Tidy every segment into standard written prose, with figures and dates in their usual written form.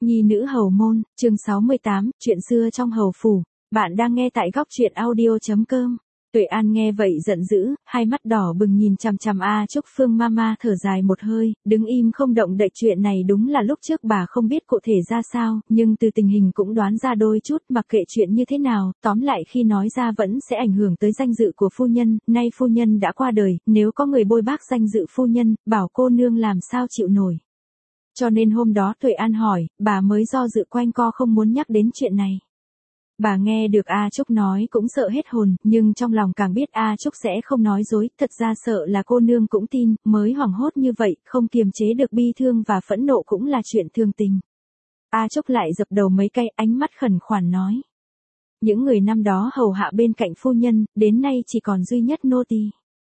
Nhi nữ hầu môn, chương 68, chuyện xưa trong hầu phủ. Bạn đang nghe tại góc truyện audio.com. Tuệ An nghe vậy giận dữ, hai mắt đỏ bừng nhìn chằm chằm A Trúc. Phương Mama thở dài một hơi, đứng im không động đậy. Chuyện này đúng là lúc trước bà không biết cụ thể ra sao, nhưng từ tình hình cũng đoán ra đôi chút. Mặc kệ chuyện như thế nào, tóm lại khi nói ra vẫn sẽ ảnh hưởng tới danh dự của phu nhân. Nay phu nhân đã qua đời, nếu có người bôi bác danh dự phu nhân, bảo cô nương làm sao chịu nổi. Cho nên hôm đó Tuệ An hỏi, bà mới do dự quanh co không muốn nhắc đến chuyện này. Bà nghe được A Trúc nói cũng sợ hết hồn, nhưng trong lòng càng biết A Trúc sẽ không nói dối, thật ra sợ là cô nương cũng tin, mới hoảng hốt như vậy, không kiềm chế được bi thương và phẫn nộ cũng là chuyện thường tình. A Trúc lại dập đầu mấy cây, ánh mắt khẩn khoản nói. Những người năm đó hầu hạ bên cạnh phu nhân, đến nay chỉ còn duy nhất nô tỳ.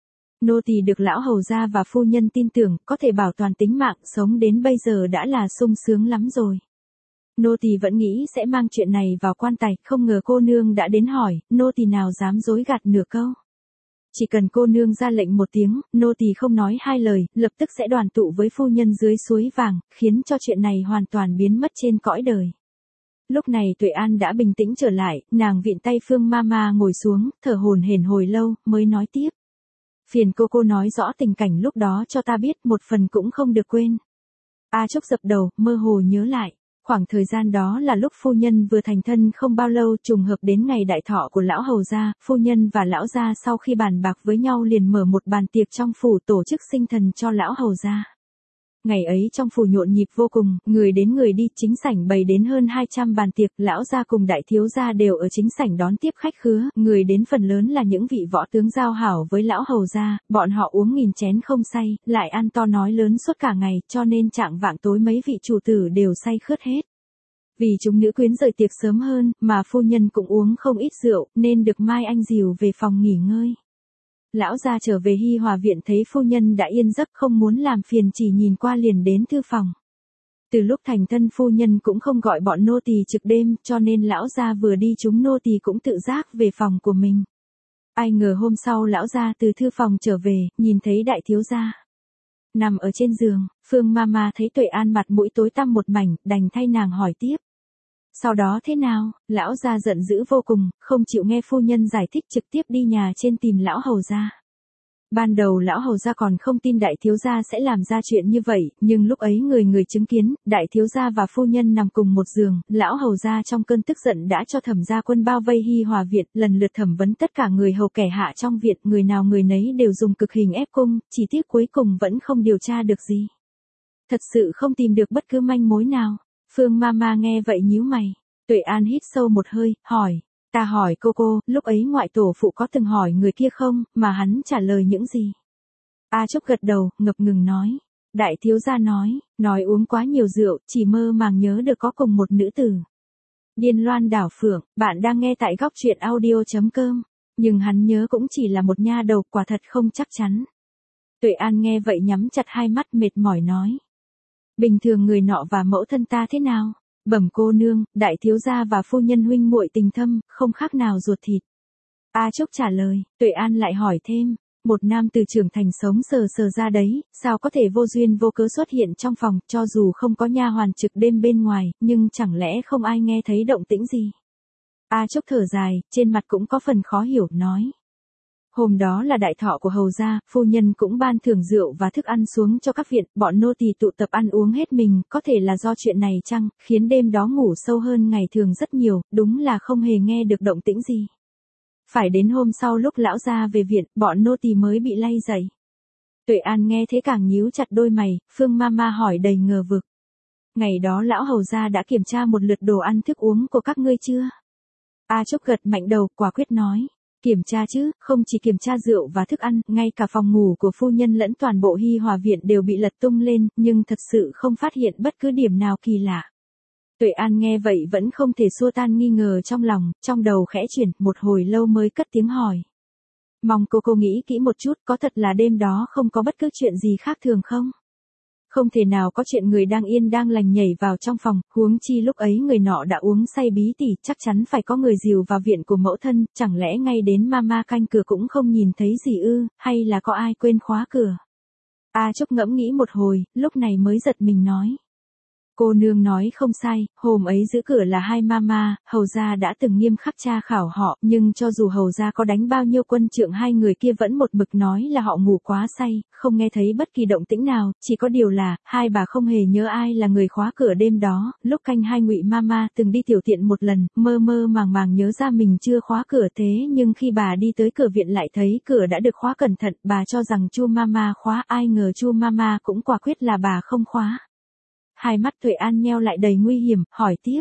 Nô tỳ được lão hầu gia và phu nhân tin tưởng, có thể bảo toàn tính mạng, sống đến bây giờ đã là sung sướng lắm rồi. Nô tỳ vẫn nghĩ sẽ mang chuyện này vào quan tài, không ngờ cô nương đã đến hỏi, nô tỳ nào dám dối gạt nửa câu. Chỉ cần cô nương ra lệnh một tiếng, nô tỳ không nói hai lời, lập tức sẽ đoàn tụ với phu nhân dưới suối vàng, khiến cho chuyện này hoàn toàn biến mất trên cõi đời. Lúc này Tuệ An đã bình tĩnh trở lại, nàng vịn tay Phương Mama ngồi xuống, thở hổn hển hồi lâu, mới nói tiếp. Phiền cô nói rõ tình cảnh lúc đó cho ta biết, một phần cũng không được quên. A Trúc dập đầu, mơ hồ nhớ lại. Khoảng thời gian đó là lúc phu nhân vừa thành thân không bao lâu, trùng hợp đến ngày đại thọ của lão hầu gia, phu nhân và lão gia sau khi bàn bạc với nhau liền mở một bàn tiệc trong phủ tổ chức sinh thần cho lão hầu gia. Ngày ấy trong phủ nhộn nhịp vô cùng, người đến người đi, chính sảnh bày đến hơn 200 bàn tiệc, lão gia cùng đại thiếu gia đều ở chính sảnh đón tiếp khách khứa, người đến phần lớn là những vị võ tướng giao hảo với lão hầu gia, bọn họ uống nghìn chén không say, lại ăn to nói lớn suốt cả ngày, cho nên trạng vạng tối mấy vị chủ tử đều say khướt hết. Vì chúng nữ quyến rời tiệc sớm hơn, mà phu nhân cũng uống không ít rượu, nên được Mai Anh dìu về phòng nghỉ ngơi. Lão gia trở về Hi Hòa viện thấy phu nhân đã yên giấc, không muốn làm phiền, chỉ nhìn qua liền đến thư phòng. Từ lúc thành thân phu nhân cũng không gọi bọn nô tỳ trực đêm, cho nên lão gia vừa đi chúng nô tỳ cũng tự giác về phòng của mình. Ai ngờ hôm sau lão gia từ thư phòng trở về, nhìn thấy đại thiếu gia nằm ở trên giường. Phương Mama thấy Tuệ An mặt mũi tối tăm một mảnh, đành thay nàng hỏi tiếp. Sau đó thế nào? Lão gia giận dữ vô cùng, không chịu nghe phu nhân giải thích, trực tiếp đi nhà trên tìm lão hầu gia. Ban đầu lão hầu gia còn không tin đại thiếu gia sẽ làm ra chuyện như vậy, nhưng lúc ấy người chứng kiến, đại thiếu gia và phu nhân nằm cùng một giường, lão hầu gia trong cơn tức giận đã cho thẩm gia quân bao vây Hi Hòa viện, lần lượt thẩm vấn tất cả người hầu kẻ hạ trong viện, người nào người nấy đều dùng cực hình ép cung, chỉ tiếc cuối cùng vẫn không điều tra được gì. Thật sự không tìm được bất cứ manh mối nào. Phương Mama nghe vậy nhíu mày. Tuệ An hít sâu một hơi, hỏi. Ta hỏi cô, lúc ấy ngoại tổ phụ có từng hỏi người kia không, mà hắn trả lời những gì? A Trúc gật đầu, ngập ngừng nói. Đại thiếu gia nói uống quá nhiều rượu, chỉ mơ màng nhớ được có cùng một nữ tử. Điên loan đảo phượng, bạn đang nghe tại góc truyện audio.com. Nhưng hắn nhớ cũng chỉ là một nha đầu, quả thật không chắc chắn. Tuệ An nghe vậy nhắm chặt hai mắt mệt mỏi nói. Bình thường người nọ và mẫu thân ta thế nào? Bẩm cô nương, đại thiếu gia và phu nhân huynh muội tình thâm, không khác nào ruột thịt. A Trúc trả lời. Tuệ An lại hỏi thêm. Một nam từ trưởng thành sống sờ ra đấy, sao có thể vô duyên vô cớ xuất hiện trong phòng, cho dù không có nha hoàn trực đêm bên ngoài, nhưng chẳng lẽ không ai nghe thấy động tĩnh gì? A Trúc thở dài, trên mặt cũng có phần khó hiểu, nói. Hôm đó là đại thọ của hầu gia, phu nhân cũng ban thưởng rượu và thức ăn xuống cho các viện, bọn nô tỳ tụ tập ăn uống hết mình, có thể là do chuyện này chăng, khiến đêm đó ngủ sâu hơn ngày thường rất nhiều, đúng là không hề nghe được động tĩnh gì. Phải đến hôm sau lúc lão gia về viện, bọn nô tỳ mới bị lay dậy. Tuệ An nghe thế càng nhíu chặt đôi mày, Phương Mama hỏi đầy ngờ vực. Ngày đó lão hầu gia đã kiểm tra một lượt đồ ăn thức uống của các ngươi chưa? A Trúc gật mạnh đầu, quả quyết nói. Kiểm tra chứ, không chỉ kiểm tra rượu và thức ăn, ngay cả phòng ngủ của phu nhân lẫn toàn bộ Hi Hòa viện đều bị lật tung lên, nhưng thật sự không phát hiện bất cứ điểm nào kỳ lạ. Tuệ An nghe vậy vẫn không thể xua tan nghi ngờ trong lòng, trong đầu khẽ chuyển, một hồi lâu mới cất tiếng hỏi. Mong cô nghĩ kỹ một chút, có thật là đêm đó không có bất cứ chuyện gì khác thường không? Không thể nào có chuyện người đang yên đang lành nhảy vào trong phòng, huống chi lúc ấy người nọ đã uống say bí tỉ, chắc chắn phải có người dìu vào viện của mẫu thân, chẳng lẽ ngay đến mama canh cửa cũng không nhìn thấy gì ư, hay là có ai quên khóa cửa? A Trúc ngẫm nghĩ một hồi, lúc này mới giật mình nói. Cô nương nói không sai, hôm ấy giữ cửa là hai mama, hầu gia đã từng nghiêm khắc tra khảo họ, nhưng cho dù hầu gia có đánh bao nhiêu quân trượng hai người kia vẫn một mực nói là họ ngủ quá say, không nghe thấy bất kỳ động tĩnh nào, chỉ có điều là, hai bà không hề nhớ ai là người khóa cửa đêm đó, lúc canh hai Ngụy mama từng đi tiểu tiện một lần, mơ mơ màng màng nhớ ra mình chưa khóa cửa thế nhưng khi bà đi tới cửa viện lại thấy cửa đã được khóa cẩn thận, bà cho rằng Chu mama khóa, ai ngờ Chu mama cũng quả quyết là bà không khóa. Hai mắt Tuệ An nheo lại đầy nguy hiểm, hỏi tiếp.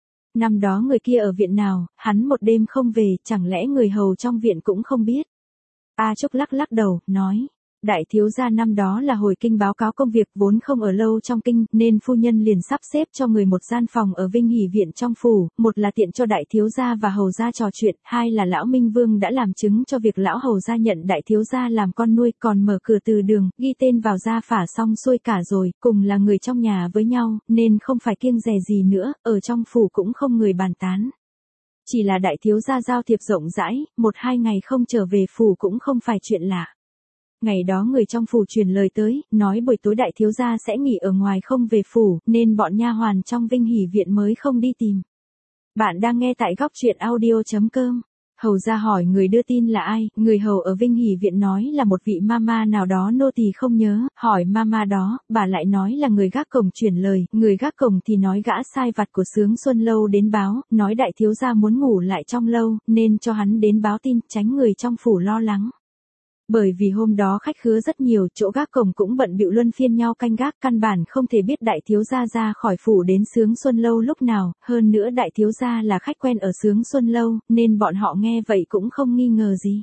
Năm đó người kia ở viện nào, hắn một đêm không về, chẳng lẽ người hầu trong viện cũng không biết? A Trúc lắc lắc đầu, nói. Đại thiếu gia năm đó là hồi kinh báo cáo công việc vốn không ở lâu trong kinh, nên phu nhân liền sắp xếp cho người một gian phòng ở Vinh Hỷ viện trong phủ, một là tiện cho đại thiếu gia và hầu gia trò chuyện, hai là lão Minh Vương đã làm chứng cho việc lão hầu gia nhận đại thiếu gia làm con nuôi, còn mở cửa từ đường, ghi tên vào gia phả xong xuôi cả rồi, cùng là người trong nhà với nhau, nên không phải kiêng dè gì nữa, ở trong phủ cũng không người bàn tán. Chỉ là đại thiếu gia giao thiệp rộng rãi, một hai ngày không trở về phủ cũng không phải chuyện lạ. Ngày đó người trong phủ truyền lời tới, nói buổi tối đại thiếu gia sẽ nghỉ ở ngoài không về phủ, nên bọn nha hoàn trong Vinh Hỷ viện mới không đi tìm. Bạn đang nghe tại góc truyện audio.com. Hầu gia hỏi người đưa tin là ai, người hầu ở Vinh Hỷ viện nói là một vị mama nào đó nô tỳ không nhớ, hỏi mama đó, bà lại nói là người gác cổng truyền lời, người gác cổng thì nói gã sai vặt của Sướng Xuân Lâu đến báo, nói đại thiếu gia muốn ngủ lại trong lâu, nên cho hắn đến báo tin, tránh người trong phủ lo lắng. Bởi vì hôm đó khách khứa rất nhiều, chỗ gác cổng cũng bận bịu luân phiên nhau canh gác, căn bản không thể biết đại thiếu gia ra khỏi phủ đến Sướng Xuân Lâu lúc nào, hơn nữa đại thiếu gia là khách quen ở Sướng Xuân Lâu, nên bọn họ nghe vậy cũng không nghi ngờ gì.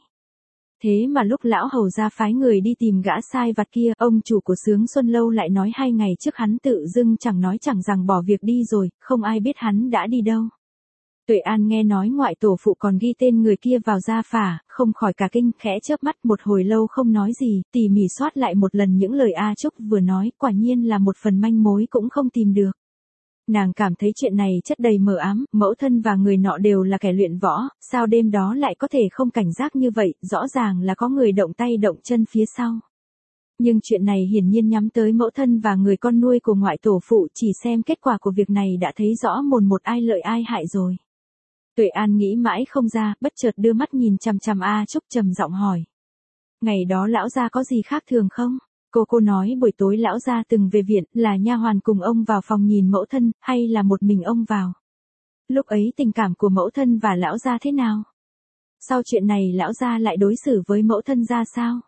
Thế mà lúc lão hầu gia phái người đi tìm gã sai vặt kia, ông chủ của Sướng Xuân Lâu lại nói 2 ngày trước hắn tự dưng chẳng nói chẳng rằng bỏ việc đi rồi, không ai biết hắn đã đi đâu. Tuệ An nghe nói ngoại tổ phụ còn ghi tên người kia vào gia phả, không khỏi cả kinh, khẽ chớp mắt một hồi lâu không nói gì, tỉ mỉ soát lại một lần những lời A Trúc vừa nói, quả nhiên là một phần manh mối cũng không tìm được. Nàng cảm thấy chuyện này chất đầy mờ ám, mẫu thân và người nọ đều là kẻ luyện võ, sao đêm đó lại có thể không cảnh giác như vậy, rõ ràng là có người động tay động chân phía sau. Nhưng chuyện này hiển nhiên nhắm tới mẫu thân và người con nuôi của ngoại tổ phụ, chỉ xem kết quả của việc này đã thấy rõ mồn một ai lợi ai hại rồi. Tuệ An nghĩ mãi không ra, bất chợt đưa mắt nhìn chằm chằm A Trúc trầm giọng hỏi. Ngày đó lão gia có gì khác thường không? Cô nói buổi tối lão gia từng về viện, là nha hoàn cùng ông vào phòng nhìn mẫu thân, hay là một mình ông vào? Lúc ấy tình cảm của mẫu thân và lão gia thế nào? Sau chuyện này lão gia lại đối xử với mẫu thân ra sao?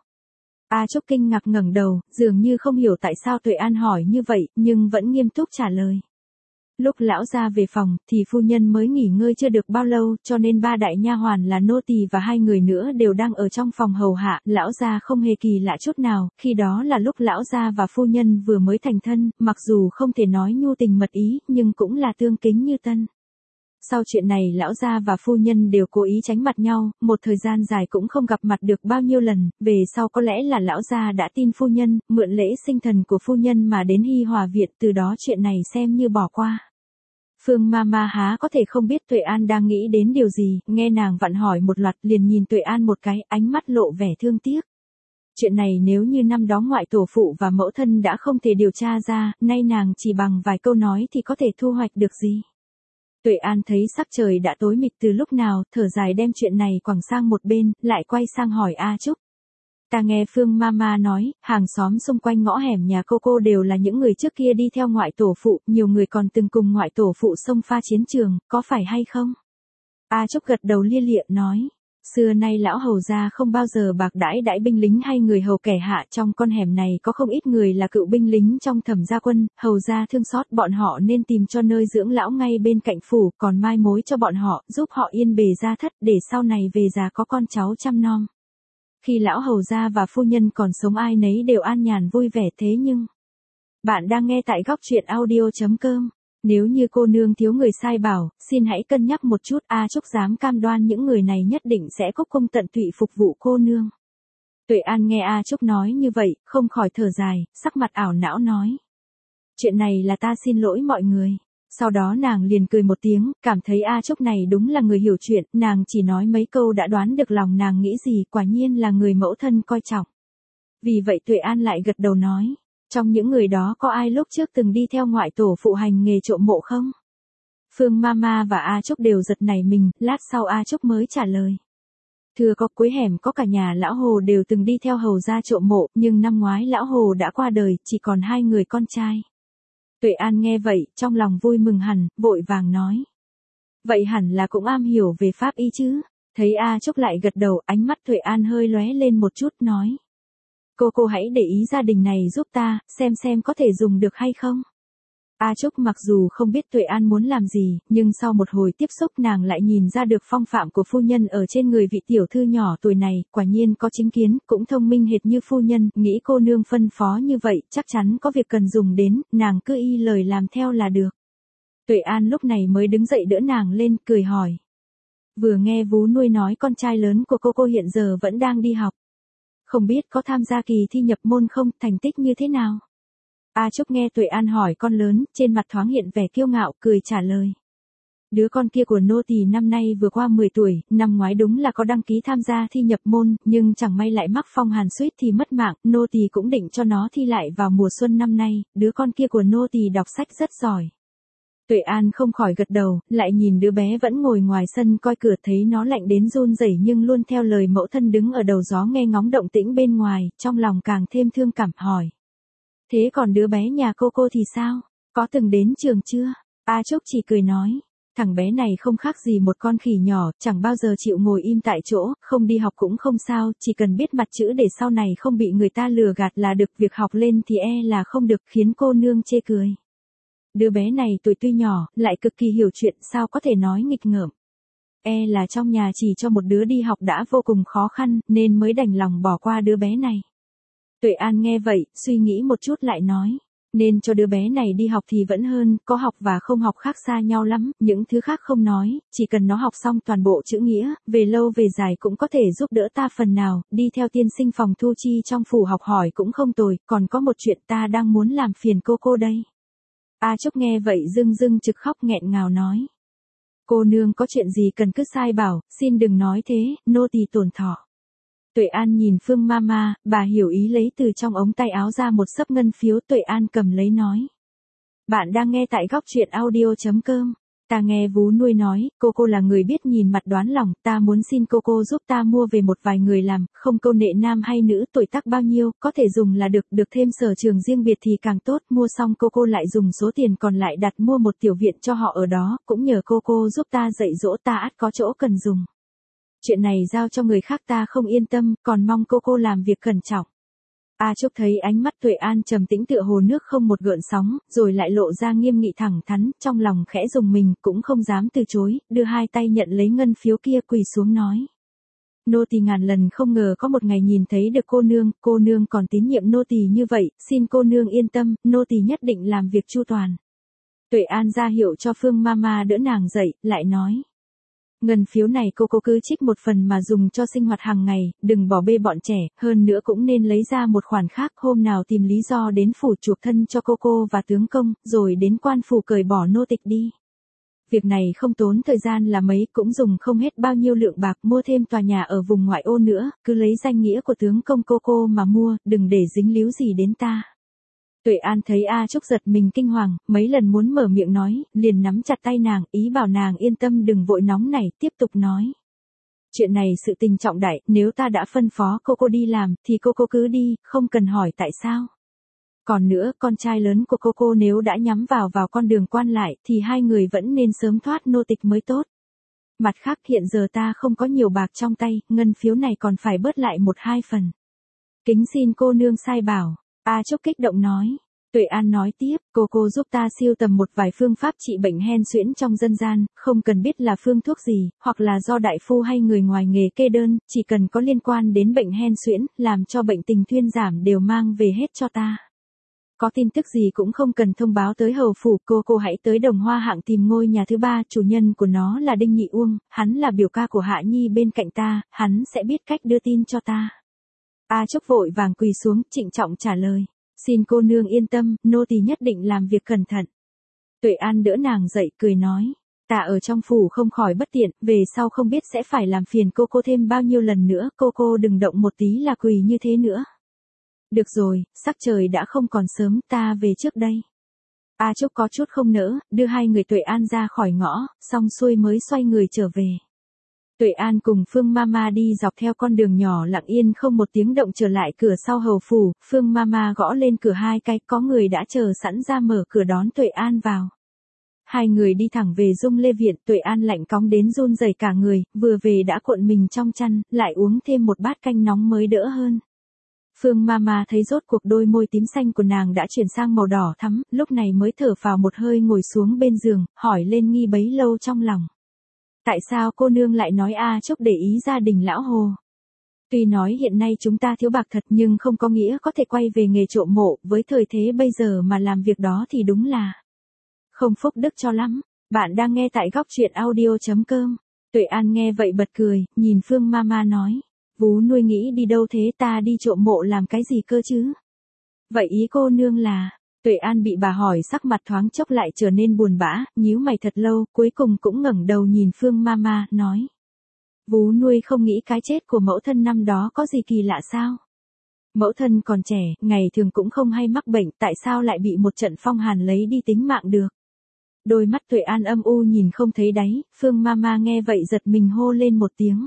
A Trúc kinh ngạc ngẩng đầu, dường như không hiểu tại sao Tuệ An hỏi như vậy, nhưng vẫn nghiêm túc trả lời. Lúc lão gia về phòng, thì phu nhân mới nghỉ ngơi chưa được bao lâu, cho nên 3 đại nha hoàn là nô tỳ và 2 người nữa đều đang ở trong phòng hầu hạ, lão gia không hề kỳ lạ chút nào, khi đó là lúc lão gia và phu nhân vừa mới thành thân, mặc dù không thể nói nhu tình mật ý, nhưng cũng là tương kính như tân. Sau chuyện này lão gia và phu nhân đều cố ý tránh mặt nhau, một thời gian dài cũng không gặp mặt được bao nhiêu lần, về sau có lẽ là lão gia đã tin phu nhân, mượn lễ sinh thần của phu nhân mà đến Hi Hòa viện, từ đó chuyện này xem như bỏ qua. Phương Mama há có thể không biết Tuệ An đang nghĩ đến điều gì, nghe nàng vặn hỏi một loạt liền nhìn Tuệ An một cái, ánh mắt lộ vẻ thương tiếc. Chuyện này nếu như năm đó ngoại tổ phụ và mẫu thân đã không thể điều tra ra, nay nàng chỉ bằng vài câu nói thì có thể thu hoạch được gì. Tuệ An thấy sắc trời đã tối mịt từ lúc nào, thở dài đem chuyện này quẳng sang một bên, lại quay sang hỏi A Trúc. Ta nghe Phương Mama nói, hàng xóm xung quanh ngõ hẻm nhà cô đều là những người trước kia đi theo ngoại tổ phụ, nhiều người còn từng cùng ngoại tổ phụ xông pha chiến trường, có phải hay không? A Trúc gật đầu lia lịa nói, xưa nay lão hầu gia không bao giờ bạc đãi binh lính hay người hầu kẻ hạ, trong con hẻm này có không ít người là cựu binh lính trong Thẩm gia quân, hầu gia thương xót bọn họ nên tìm cho nơi dưỡng lão ngay bên cạnh phủ, còn mai mối cho bọn họ, giúp họ yên bề gia thất để sau này về già có con cháu chăm nom. Khi lão hầu gia và phu nhân còn sống ai nấy đều an nhàn vui vẻ thế nhưng. Bạn đang nghe tại góc truyện audio.com. Nếu như cô nương thiếu người sai bảo, xin hãy cân nhắc một chút, A Trúc dám cam đoan những người này nhất định sẽ cúc cung tận tụy phục vụ cô nương. Tuệ An nghe A Trúc nói như vậy, không khỏi thở dài, sắc mặt ảo não nói. Chuyện này là ta xin lỗi mọi người. Sau đó nàng liền cười một tiếng, cảm thấy A Trúc này đúng là người hiểu chuyện, nàng chỉ nói mấy câu đã đoán được lòng nàng nghĩ gì, quả nhiên là người mẫu thân coi trọng. Vì vậy Tuệ An lại gật đầu nói, Trong những người đó có ai lúc trước từng đi theo ngoại tổ phụ hành nghề trộm mộ không? Phương Mama và A Trúc đều giật nảy mình, lát sau A Trúc mới trả lời. Thưa có, cuối hẻm có cả nhà lão Hồ đều từng đi theo hầu ra trộm mộ, nhưng năm ngoái lão Hồ đã qua đời, chỉ còn 2 người con trai. Tuệ An nghe vậy, trong lòng vui mừng hẳn, vội vàng nói. Vậy hẳn là cũng am hiểu về pháp y chứ? Thấy A Trúc lại gật đầu, ánh mắt Tuệ An hơi lóe lên một chút, nói. Cô hãy để ý gia đình này giúp ta, xem có thể dùng được hay không? A Trúc mặc dù không biết Tuệ An muốn làm gì, nhưng sau một hồi tiếp xúc nàng lại nhìn ra được phong phạm của phu nhân ở trên người vị tiểu thư nhỏ tuổi này, quả nhiên có chính kiến, cũng thông minh hệt như phu nhân, nghĩ cô nương phân phó như vậy, chắc chắn có việc cần dùng đến, nàng cứ y lời làm theo là được. Tuệ An lúc này mới đứng dậy đỡ nàng lên, cười hỏi. Vừa nghe vú nuôi nói con trai lớn của cô hiện giờ vẫn đang đi học. Không biết có tham gia kỳ thi nhập môn không, thành tích như thế nào? A Trúc nghe Tuệ An hỏi con lớn, trên mặt thoáng hiện vẻ kiêu ngạo, cười trả lời. Đứa con kia của nô tỳ năm nay vừa qua 10 tuổi, năm ngoái đúng là có đăng ký tham gia thi nhập môn, nhưng chẳng may lại mắc phong hàn suýt thì mất mạng, nô tỳ cũng định cho nó thi lại vào mùa xuân năm nay, đứa con kia của nô tỳ đọc sách rất giỏi. Tuệ An không khỏi gật đầu, lại nhìn đứa bé vẫn ngồi ngoài sân coi cửa, thấy nó lạnh đến run rẩy nhưng luôn theo lời mẫu thân đứng ở đầu gió nghe ngóng động tĩnh bên ngoài, trong lòng càng thêm thương cảm, hỏi. Thế còn đứa bé nhà cô thì sao? Có từng đến trường chưa? A Trúc chỉ cười nói. Thằng bé này không khác gì một con khỉ nhỏ, chẳng bao giờ chịu ngồi im tại chỗ, không đi học cũng không sao, chỉ cần biết mặt chữ để sau này không bị người ta lừa gạt là được, việc học lên thì là không được, khiến cô nương chê cười. Đứa bé này tuổi tuy nhỏ, lại cực kỳ hiểu chuyện, sao có thể nói nghịch ngợm. Là trong nhà chỉ cho một đứa đi học đã vô cùng khó khăn, nên mới đành lòng bỏ qua đứa bé này. Tuệ An nghe vậy, suy nghĩ một chút lại nói. Nên cho đứa bé này đi học thì vẫn hơn, có học và không học khác xa nhau lắm, những thứ khác không nói, chỉ cần nó học xong toàn bộ chữ nghĩa, về lâu về dài cũng có thể giúp đỡ ta phần nào, đi theo tiên sinh phòng thu chi trong phủ học hỏi cũng không tồi, còn có một chuyện ta đang muốn làm phiền cô đây. A Trúc nghe vậy dưng trực khóc nghẹn ngào nói. Cô nương có chuyện gì cần cứ sai bảo, xin đừng nói thế, nô tỳ tổn thọ. Tuệ An nhìn Phương Mama, bà hiểu ý lấy từ trong ống tay áo ra một xấp ngân phiếu, Tuệ An cầm lấy nói. Bạn đang nghe tại góc truyện audio.com. Ta nghe vú nuôi nói, cô là người biết nhìn mặt đoán lòng, ta muốn xin cô giúp ta mua về một vài người làm, không câu nệ nam hay nữ, tuổi tác bao nhiêu, có thể dùng là được thêm sở trường riêng biệt thì càng tốt, mua xong cô lại dùng số tiền còn lại đặt mua một tiểu viện cho họ ở đó, cũng nhờ cô giúp ta dạy dỗ, ta ắt có chỗ cần dùng. Chuyện này giao cho người khác ta không yên tâm, còn mong cô làm việc cẩn trọng. A Trúc thấy ánh mắt Tuệ An trầm tĩnh tựa hồ nước không một gợn sóng, rồi lại lộ ra nghiêm nghị thẳng thắn, trong lòng khẽ rùng mình, cũng không dám từ chối, đưa hai tay nhận lấy ngân phiếu kia, quỳ xuống nói. Nô tỳ ngàn lần không ngờ có một ngày nhìn thấy được cô nương còn tín nhiệm nô tỳ như vậy, xin cô nương yên tâm, nô tỳ nhất định làm việc chu toàn. Tuệ An ra hiệu cho Phương Mama đỡ nàng dậy, lại nói. Ngân phiếu này cô cứ trích một phần mà dùng cho sinh hoạt hàng ngày, đừng bỏ bê bọn trẻ, hơn nữa cũng nên lấy ra một khoản khác, hôm nào tìm lý do đến phủ chuộc thân cho cô và tướng công, rồi đến quan phủ cởi bỏ nô tịch đi. Việc này không tốn thời gian là mấy, cũng dùng không hết bao nhiêu lượng bạc, mua thêm tòa nhà ở vùng ngoại ô nữa, cứ lấy danh nghĩa của tướng công cô mà mua, đừng để dính líu gì đến ta. Tuệ An thấy A Trúc giật mình kinh hoàng, mấy lần muốn mở miệng nói, liền nắm chặt tay nàng, ý bảo nàng yên tâm đừng vội nóng nảy, tiếp tục nói. Chuyện này sự tình trọng đại, nếu ta đã phân phó cô đi làm, thì cô cứ đi, không cần hỏi tại sao. Còn nữa, con trai lớn của cô nếu đã nhắm vào con đường quan lại, thì hai người vẫn nên sớm thoát nô tịch mới tốt. Mặt khác hiện giờ ta không có nhiều bạc trong tay, ngân phiếu này còn phải bớt lại 1-2 phần. Kính xin cô nương sai bảo. A Trúc kích động nói. Tuệ An nói tiếp, cô giúp ta siêu tầm một vài phương pháp trị bệnh hen suyễn trong dân gian, không cần biết là phương thuốc gì, hoặc là do đại phu hay người ngoài nghề kê đơn, chỉ cần có liên quan đến bệnh hen suyễn, làm cho bệnh tình thuyên giảm đều mang về hết cho ta. Có tin tức gì cũng không cần thông báo tới hầu phủ, cô hãy tới Đồng Hoa Hạng tìm ngôi nhà thứ 3, chủ nhân của nó là Đinh Nhị Uông, hắn là biểu ca của Hạ Nhi bên cạnh ta, hắn sẽ biết cách đưa tin cho ta. A Trúc vội vàng quỳ xuống, trịnh trọng trả lời. Xin cô nương yên tâm, nô tỳ nhất định làm việc cẩn thận. Tuệ An đỡ nàng dậy, cười nói. Ta ở trong phủ không khỏi bất tiện, về sau không biết sẽ phải làm phiền cô thêm bao nhiêu lần nữa, cô đừng động một tí là quỳ như thế nữa. Được rồi, sắc trời đã không còn sớm, ta về trước đây. A Trúc có chút không nỡ, đưa hai người Tuệ An ra khỏi ngõ, xong xuôi mới xoay người trở về. Tuệ An cùng Phương Mama đi dọc theo con đường nhỏ lặng yên không một tiếng động trở lại cửa sau hầu phủ, Phương Mama gõ lên cửa hai cái, có người đã chờ sẵn ra mở cửa đón Tuệ An vào. Hai người đi thẳng về Dung Lê Viện, Tuệ An lạnh cóng đến run rẩy cả người, vừa về đã cuộn mình trong chăn, lại uống thêm một bát canh nóng mới đỡ hơn. Phương Mama thấy rốt cuộc đôi môi tím xanh của nàng đã chuyển sang màu đỏ thắm, lúc này mới thở phào một hơi ngồi xuống bên giường, hỏi lên nghi bấy lâu trong lòng. Tại sao cô nương lại nói A Trúc để ý gia đình lão Hồ? Tuy nói hiện nay chúng ta thiếu bạc thật nhưng không có nghĩa có thể quay về nghề trộm mộ, với thời thế bây giờ mà làm việc đó thì đúng là không phúc đức cho lắm. Bạn đang nghe tại góc truyện audio.com. Tuệ An nghe vậy bật cười, nhìn Phương Mama nói. Vú nuôi nghĩ đi đâu thế, ta đi trộm mộ làm cái gì cơ chứ? Vậy ý cô nương là... Tuệ An bị bà hỏi sắc mặt thoáng chốc lại trở nên buồn bã, nhíu mày thật lâu, cuối cùng cũng ngẩng đầu nhìn Phương Mama, nói. Vú nuôi không nghĩ cái chết của mẫu thân năm đó có gì kỳ lạ sao? Mẫu thân còn trẻ, ngày thường cũng không hay mắc bệnh, tại sao lại bị một trận phong hàn lấy đi tính mạng được? Đôi mắt Tuệ An âm u nhìn không thấy đáy, Phương Mama nghe vậy giật mình hô lên một tiếng.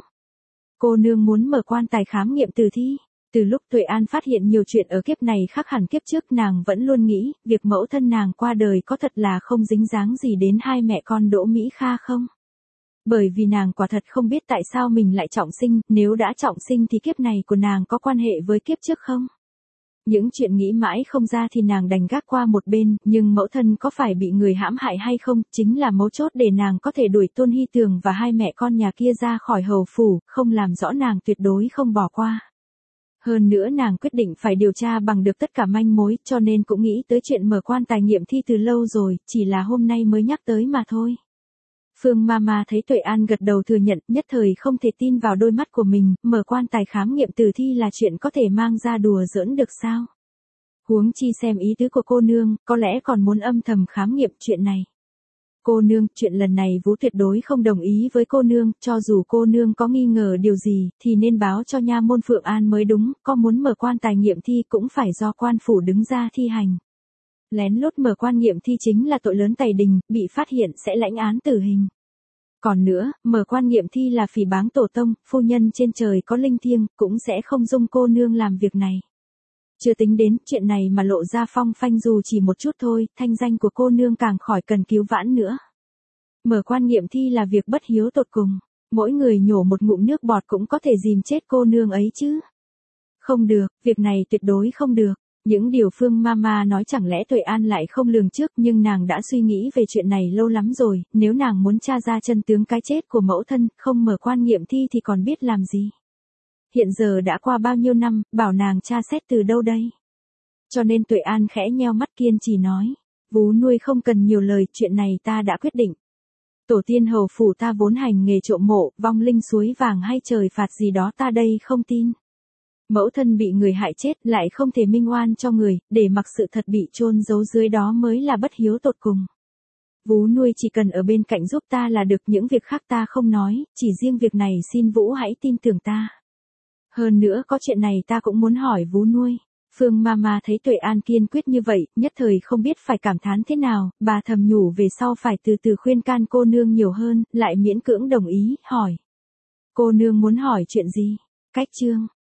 Cô nương muốn mở quan tài khám nghiệm tử thi. Từ lúc Tuệ An phát hiện nhiều chuyện ở kiếp này khác hẳn kiếp trước, nàng vẫn luôn nghĩ, việc mẫu thân nàng qua đời có thật là không dính dáng gì đến hai mẹ con Đỗ Mỹ Kha không? Bởi vì nàng quả thật không biết tại sao mình lại trọng sinh, nếu đã trọng sinh thì kiếp này của nàng có quan hệ với kiếp trước không? Những chuyện nghĩ mãi không ra thì nàng đành gác qua một bên, nhưng mẫu thân có phải bị người hãm hại hay không, chính là mấu chốt để nàng có thể đuổi Tôn Hy Tường và hai mẹ con nhà kia ra khỏi hầu phủ, không làm rõ nàng tuyệt đối không bỏ qua. Hơn nữa nàng quyết định phải điều tra bằng được tất cả manh mối, cho nên cũng nghĩ tới chuyện mở quan tài nghiệm thi từ lâu rồi, chỉ là hôm nay mới nhắc tới mà thôi. Phương Mama thấy Tuệ An gật đầu thừa nhận, nhất thời không thể tin vào đôi mắt của mình, mở quan tài khám nghiệm tử thi là chuyện có thể mang ra đùa giỡn được sao? Huống chi xem ý tứ của cô nương, có lẽ còn muốn âm thầm khám nghiệm chuyện này. Cô nương, chuyện lần này Vú tuyệt đối không đồng ý với cô nương, cho dù cô nương có nghi ngờ điều gì, thì nên báo cho nha môn Phượng An mới đúng, có muốn mở quan tài nghiệm thi cũng phải do quan phủ đứng ra thi hành. Lén lút mở quan nghiệm thi chính là tội lớn tày đình, bị phát hiện sẽ lãnh án tử hình. Còn nữa, mở quan nghiệm thi là phỉ báng tổ tông, phu nhân trên trời có linh thiêng, cũng sẽ không dung cô nương làm việc này. Chưa tính đến, chuyện này mà lộ ra phong phanh dù chỉ một chút thôi, thanh danh của cô nương càng khỏi cần cứu vãn nữa. Mở quan nghiệm thi là việc bất hiếu tột cùng, mỗi người nhổ một ngụm nước bọt cũng có thể dìm chết cô nương ấy chứ. Không được, việc này tuyệt đối không được. Những điều Phương Mama nói chẳng lẽ Tuệ An lại không lường trước, nhưng nàng đã suy nghĩ về chuyện này lâu lắm rồi, nếu nàng muốn tra ra chân tướng cái chết của mẫu thân, không mở quan nghiệm thi thì còn biết làm gì. Hiện giờ đã qua bao nhiêu năm, bảo nàng tra xét từ đâu đây? Cho nên Tuệ An khẽ nheo mắt kiên trì nói, Vú nuôi không cần nhiều lời, chuyện này ta đã quyết định. Tổ tiên hầu phủ ta vốn hành nghề trộm mộ, vong linh suối vàng hay trời phạt gì đó ta đây không tin. Mẫu thân bị người hại chết lại không thể minh oan cho người, để mặc sự thật bị chôn giấu dưới đó mới là bất hiếu tột cùng. Vú nuôi chỉ cần ở bên cạnh giúp ta là được, những việc khác ta không nói, chỉ riêng việc này xin Vũ hãy tin tưởng ta. Hơn nữa có chuyện này ta cũng muốn hỏi Vú nuôi. Phương Mama thấy Tuệ An kiên quyết như vậy, nhất thời không biết phải cảm thán thế nào, bà thầm nhủ về sau phải từ từ khuyên can cô nương nhiều hơn, lại miễn cưỡng đồng ý, hỏi. Cô nương muốn hỏi chuyện gì? Cách chương.